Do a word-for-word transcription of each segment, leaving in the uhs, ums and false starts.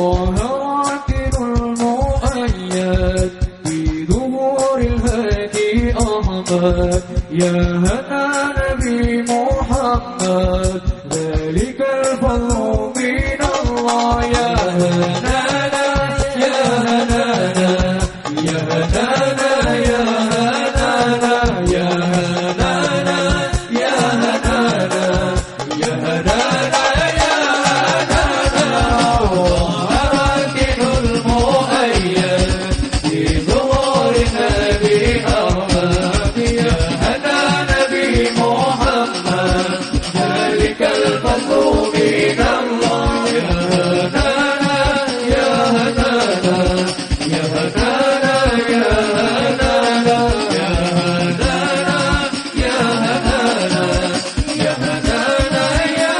طه راكن المؤيد في ظهور الهادي أحمد يا هنا نبي محمد ذلك الفضل من الله يا هنانا يا هنانا يا هنانا يا هنانا يا هنانا يا هنانا يا هنانا يا هنانا راكن المؤيد في ظهور النبي أحمد يا هنا نبي محمد ذلك الفضل من الله يا هنانا يا هنانا يا هنانا يا هنانا يا هنانا يا هنانا يا هنانا يا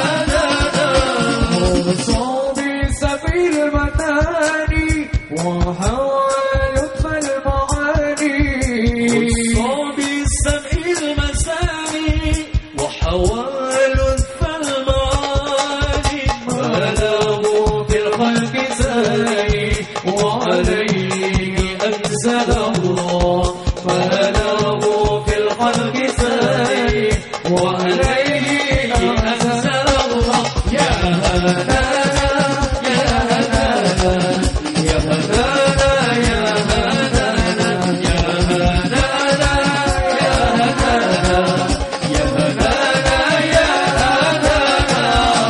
هنانا صوبي سبيل المثاني وحوى لطف المعاني صوبي سبيل المثاني وحوى لطف المعاني ما له في الخلق زاني وعليه أنزل الله ما له في الخلق زاني وعليه أنزل الله يا هنانا يا هنانا يا هنانا يا هنانا يا هنانا يا هنانا يا هنانا يا هنانا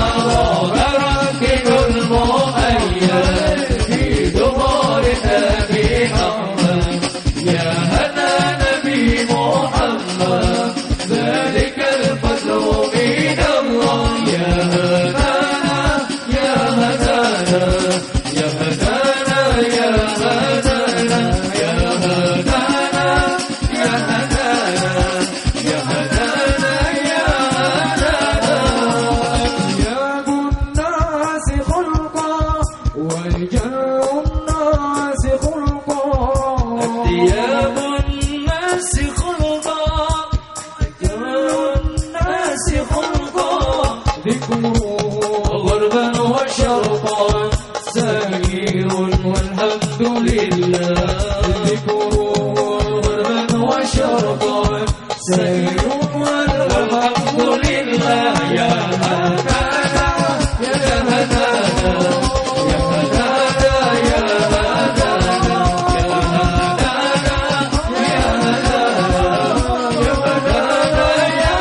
راكن المؤيد في ظهور النبي أحمد يا هنا نبي محمد ذلك الفضل من الله يا هنانا يا هنانا يا هنانا يا هنانا يا هنانا يا هنانا يا هنانا يا هنانا ثياب الناس خلقا والجر الناس خلقا ثياب الناس خلقا ثياب الناس خلقا ذكره غربا وشرقا سائر والحمد لله ذكره غربا وشرقا سائر والحمد لله يا هنانا يا هنانا يا هنانا يا هنانا يا هنانا يا هنانا يا هنانا يا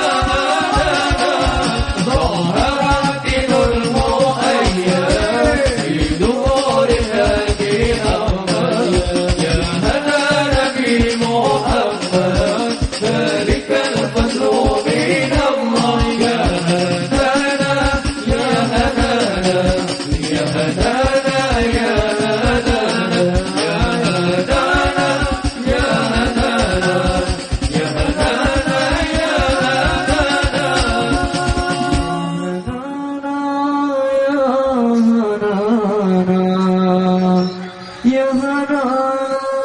هنانا ظهرت المؤيد في ظهور الهادي أحمد يا هنا نبي محمد ذلك الفضل من الله يا هنانا يا هنانا يا هنانا يا هنانا يا هنانا يا هنانا يا هنانا يا هنانا يا هنانا يا هنانا